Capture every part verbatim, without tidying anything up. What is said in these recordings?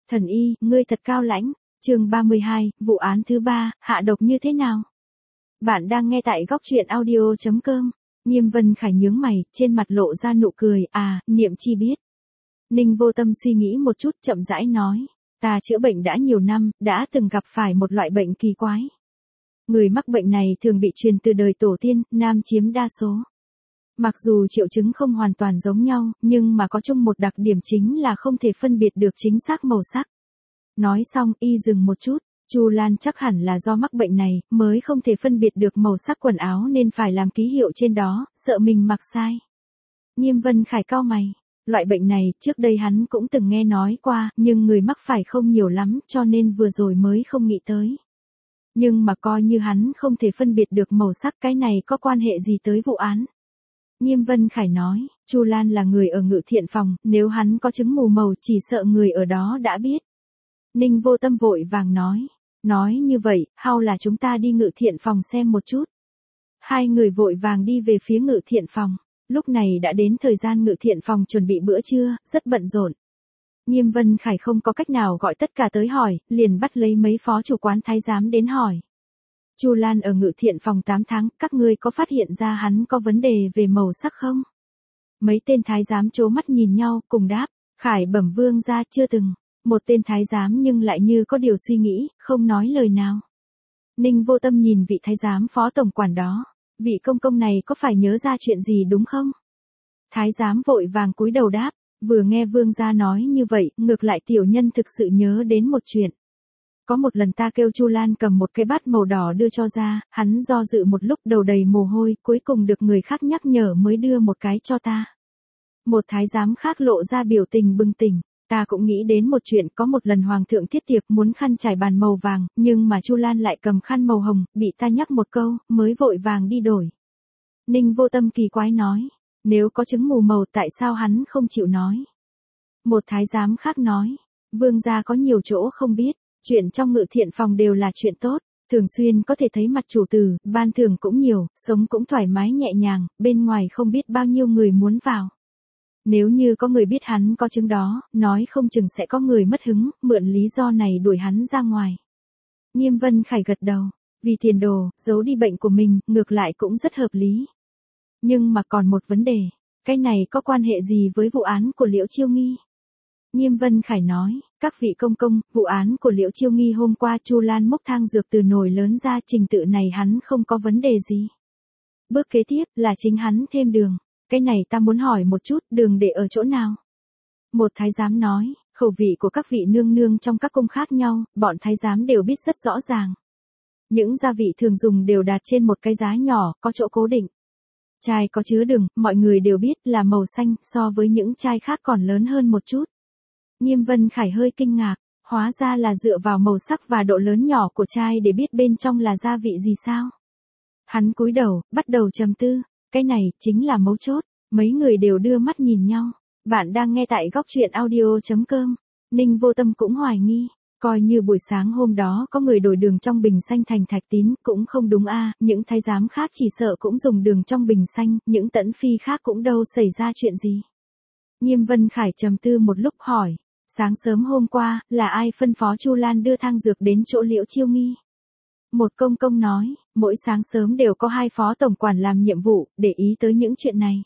Thần y, ngươi thật cao lãnh. Chương ba mươi hai, vụ án thứ ba, hạ độc như thế nào? Bạn đang nghe tại góc truyện audio chấm com. Nghiêm Vân Khải nhướng mày, trên mặt lộ ra nụ cười, à, niệm chi biết. Ninh Vô Tâm suy nghĩ một chút, chậm rãi nói, ta chữa bệnh đã nhiều năm, đã từng gặp phải một loại bệnh kỳ quái. Người mắc bệnh này thường bị truyền từ đời tổ tiên, nam chiếm đa số. Mặc dù triệu chứng không hoàn toàn giống nhau, nhưng mà có chung một đặc điểm chính là không thể phân biệt được chính xác màu sắc. Nói xong, y dừng một chút, Chu Lan chắc hẳn là do mắc bệnh này, mới không thể phân biệt được màu sắc quần áo nên phải làm ký hiệu trên đó, sợ mình mặc sai. Nghiêm Vân Khải cau mày, loại bệnh này, trước đây hắn cũng từng nghe nói qua, nhưng người mắc phải không nhiều lắm, cho nên vừa rồi mới không nghĩ tới. Nhưng mà coi như hắn không thể phân biệt được màu sắc, cái này có quan hệ gì tới vụ án? Nghiêm Vân Khải nói, Chu Lan là người ở Ngự Thiện phòng, nếu hắn có chứng mù màu chỉ sợ người ở đó đã biết. Ninh Vô Tâm vội vàng nói, nói như vậy, hay là chúng ta đi Ngự Thiện phòng xem một chút. Hai người vội vàng đi về phía Ngự Thiện phòng, lúc này đã đến thời gian Ngự Thiện phòng chuẩn bị bữa trưa, rất bận rộn. Nghiêm Vân Khải không có cách nào gọi tất cả tới hỏi, liền bắt lấy mấy phó chủ quán thái giám đến hỏi. Chu Lan ở Ngự Thiện phòng tám tháng, các ngươi có phát hiện ra hắn có vấn đề về màu sắc không? Mấy tên thái giám trố mắt nhìn nhau, cùng đáp, Khải bẩm vương gia chưa từng. Một tên thái giám nhưng lại như có điều suy nghĩ, không nói lời nào. Ninh Vô Tâm nhìn vị thái giám phó tổng quản đó, vị công công này có phải nhớ ra chuyện gì đúng không? Thái giám vội vàng cúi đầu đáp, vừa nghe vương gia nói như vậy, ngược lại tiểu nhân thực sự nhớ đến một chuyện. Có một lần ta kêu Chu Lan cầm một cái bát màu đỏ đưa cho ra, hắn do dự một lúc đầu đầy mồ hôi, cuối cùng được người khác nhắc nhở mới đưa một cái cho ta. Một thái giám khác lộ ra biểu tình bừng tỉnh. Ta cũng nghĩ đến một chuyện, có một lần hoàng thượng thiết tiệc muốn khăn trải bàn màu vàng, nhưng mà Chu Lan lại cầm khăn màu hồng, bị ta nhắc một câu, mới vội vàng đi đổi. Ninh Vô Tâm kỳ quái nói, nếu có chứng mù màu tại sao hắn không chịu nói? Một thái giám khác nói, vương gia có nhiều chỗ không biết, chuyện trong Ngự Thiện phòng đều là chuyện tốt, thường xuyên có thể thấy mặt chủ tử, ban thưởng cũng nhiều, sống cũng thoải mái nhẹ nhàng, bên ngoài không biết bao nhiêu người muốn vào. Nếu như có người biết hắn có chứng đó, nói không chừng sẽ có người mất hứng, mượn lý do này đuổi hắn ra ngoài. Nghiêm Vân Khải gật đầu, vì tiền đồ, giấu đi bệnh của mình, ngược lại cũng rất hợp lý. Nhưng mà còn một vấn đề, cái này có quan hệ gì với vụ án của Liễu Chiêu Nghi? Nghiêm Vân Khải nói, các vị công công, vụ án của Liễu Chiêu Nghi hôm qua Chu Lan múc thang dược từ nồi lớn ra, trình tự này hắn không có vấn đề gì. Bước kế tiếp là chính hắn thêm đường. Cái này ta muốn hỏi một chút, đường để ở chỗ nào? Một thái giám nói, khẩu vị của các vị nương nương trong các cung khác nhau, bọn thái giám đều biết rất rõ ràng. Những gia vị thường dùng đều đặt trên một cái giá nhỏ, có chỗ cố định. Chai có chứa đường, mọi người đều biết là màu xanh, so với những chai khác còn lớn hơn một chút. Nghiêm Vân Khải hơi kinh ngạc, hóa ra là dựa vào màu sắc và độ lớn nhỏ của chai để biết bên trong là gia vị gì sao? Hắn cúi đầu, bắt đầu trầm tư. Cái này, chính là mấu chốt, mấy người đều đưa mắt nhìn nhau. Bạn đang nghe tại góc truyện audio chấm com. Ninh Vô Tâm cũng hoài nghi, coi như buổi sáng hôm đó có người đổi đường trong bình xanh thành thạch tín, cũng không đúng a à, những thái giám khác chỉ sợ cũng dùng đường trong bình xanh, những tẫn phi khác cũng đâu xảy ra chuyện gì. Nghiêm Vân Khải trầm tư một lúc hỏi, sáng sớm hôm qua, là ai phân phó Chu Lan đưa thang dược đến chỗ Liễu Chiêu Nghi? Một công công nói, mỗi sáng sớm đều có hai phó tổng quản làm nhiệm vụ, để ý tới những chuyện này.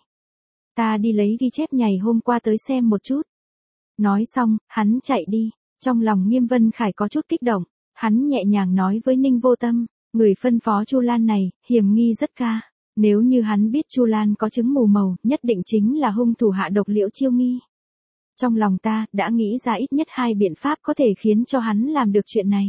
Ta đi lấy ghi chép ngày hôm qua tới xem một chút. Nói xong, hắn chạy đi, trong lòng Nghiêm Vân Khải có chút kích động, hắn nhẹ nhàng nói với Ninh Vô Tâm, người phân phó Chu Lan này, hiểm nghi rất ca. Nếu như hắn biết Chu Lan có chứng mù màu, nhất định chính là hung thủ hạ độc Liễu Chiêu Nghi. Trong lòng ta, đã nghĩ ra ít nhất hai biện pháp có thể khiến cho hắn làm được chuyện này.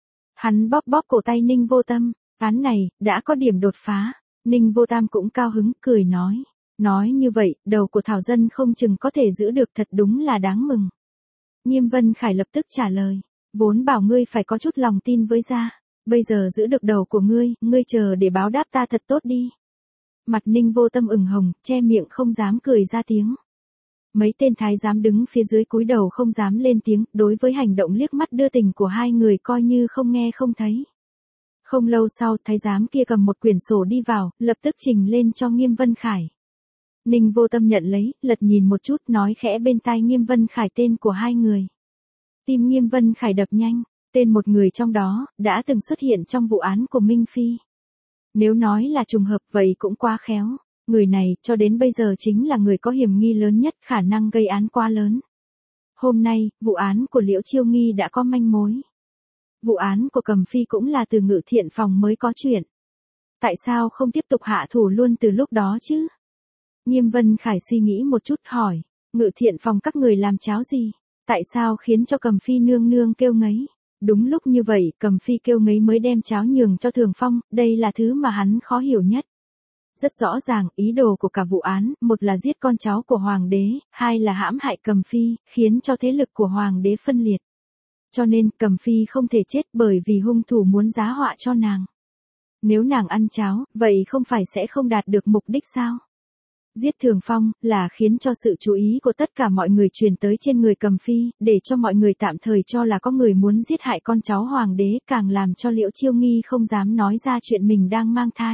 Hắn bóp bóp cổ tay Ninh Vô Tâm, án này, đã có điểm đột phá. Ninh Vô Tam cũng cao hứng, cười nói. Nói như vậy, đầu của Thảo Dân không chừng có thể giữ được, thật đúng là đáng mừng. Nghiêm Vân Khải lập tức trả lời. Vốn bảo ngươi phải có chút lòng tin với gia. Bây giờ giữ được đầu của ngươi, ngươi chờ để báo đáp ta thật tốt đi. Mặt Ninh Vô Tâm ửng hồng, che miệng không dám cười ra tiếng. Mấy tên thái giám đứng phía dưới cúi đầu không dám lên tiếng, đối với hành động liếc mắt đưa tình của hai người coi như không nghe không thấy. Không lâu sau, thái giám kia cầm một quyển sổ đi vào, lập tức trình lên cho Nghiêm Vân Khải. Ninh Vô Tâm nhận lấy, lật nhìn một chút, nói khẽ bên tai Nghiêm Vân Khải tên của hai người. Tim Nghiêm Vân Khải đập nhanh, tên một người trong đó, đã từng xuất hiện trong vụ án của Minh Phi. Nếu nói là trùng hợp vậy cũng quá khéo, người này cho đến bây giờ chính là người có hiểm nghi lớn nhất, khả năng gây án quá lớn. Hôm nay, vụ án của Liễu Chiêu Nghi đã có manh mối. Vụ án của Cầm Phi cũng là từ Ngự Thiện Phòng mới có chuyện. Tại sao không tiếp tục hạ thủ luôn từ lúc đó chứ? Nghiêm Vân Khải suy nghĩ một chút hỏi, Ngự Thiện Phòng các người làm cháo gì? Tại sao khiến cho Cầm Phi nương nương kêu ngấy? Đúng lúc như vậy, Cầm Phi kêu ngấy mới đem cháo nhường cho Thường Phong, đây là thứ mà hắn khó hiểu nhất. Rất rõ ràng, ý đồ của cả vụ án, một là giết con cháu của Hoàng đế, hai là hãm hại Cầm Phi, khiến cho thế lực của Hoàng đế phân liệt. Cho nên, Cầm Phi không thể chết bởi vì hung thủ muốn giá họa cho nàng. Nếu nàng ăn cháo, vậy không phải sẽ không đạt được mục đích sao? Giết Thường Phong, là khiến cho sự chú ý của tất cả mọi người truyền tới trên người Cầm Phi, để cho mọi người tạm thời cho là có người muốn giết hại con cháu Hoàng đế, càng làm cho Liễu Chiêu Nghi không dám nói ra chuyện mình đang mang thai.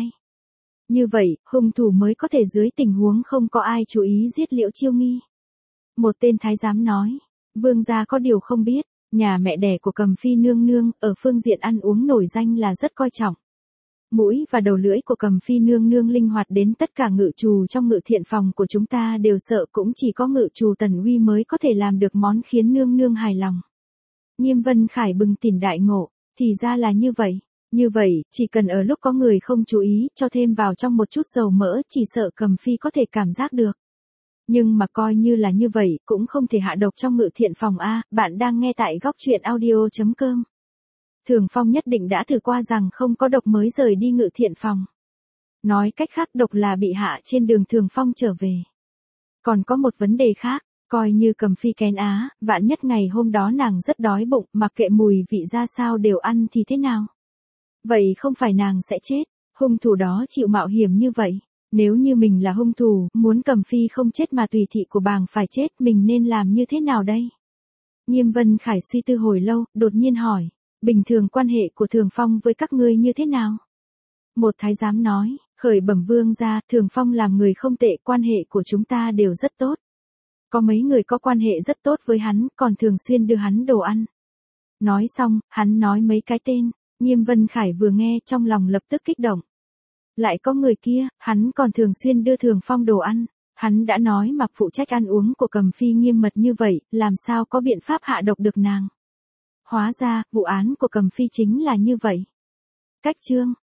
Như vậy, hung thủ mới có thể dưới tình huống không có ai chú ý giết Liễu Chiêu Nghi. Một tên thái giám nói, vương gia có điều không biết, nhà mẹ đẻ của Cầm Phi nương nương, ở phương diện ăn uống nổi danh là rất coi trọng. Mũi và đầu lưỡi của Cầm Phi nương nương linh hoạt đến tất cả ngự trù trong Ngự Thiện Phòng của chúng ta đều sợ, cũng chỉ có ngự trù Tần Uy mới có thể làm được món khiến nương nương hài lòng. Nghiêm Vân Khải bừng tỉnh đại ngộ, thì ra là như vậy. Như vậy, chỉ cần ở lúc có người không chú ý, cho thêm vào trong một chút dầu mỡ, chỉ sợ Cầm Phi có thể cảm giác được. Nhưng mà coi như là như vậy, cũng không thể hạ độc trong Ngự Thiện Phòng a. Bạn đang nghe tại góc truyện audio chấm com. Thường Phong nhất định đã thử qua rằng không có độc mới rời đi Ngự Thiện Phòng. Nói cách khác, độc là bị hạ trên đường Thường Phong trở về. Còn có một vấn đề khác, coi như Cầm Phi kén á, vạn nhất ngày hôm đó nàng rất đói bụng, mặc kệ mùi vị ra sao đều ăn thì thế nào? Vậy không phải nàng sẽ chết, hung thủ đó chịu mạo hiểm như vậy. Nếu như mình là hung thủ, muốn Cầm Phi không chết mà tùy thị của bàng phải chết, mình nên làm như thế nào đây? Nghiêm Vân Khải suy tư hồi lâu, đột nhiên hỏi, bình thường quan hệ của Thường Phong với các ngươi như thế nào? Một thái giám nói, khởi bẩm vương gia, Thường Phong làm người không tệ, quan hệ của chúng ta đều rất tốt. Có mấy người có quan hệ rất tốt với hắn, còn thường xuyên đưa hắn đồ ăn. Nói xong, hắn nói mấy cái tên, Nghiêm Vân Khải vừa nghe trong lòng lập tức kích động. Lại có người kia, hắn còn thường xuyên đưa Thường Phong đồ ăn. Hắn đã nói mặc phụ trách ăn uống của Cầm Phi nghiêm mật như vậy, làm sao có biện pháp hạ độc được nàng. Hóa ra, vụ án của Cầm Phi chính là như vậy. Cách chương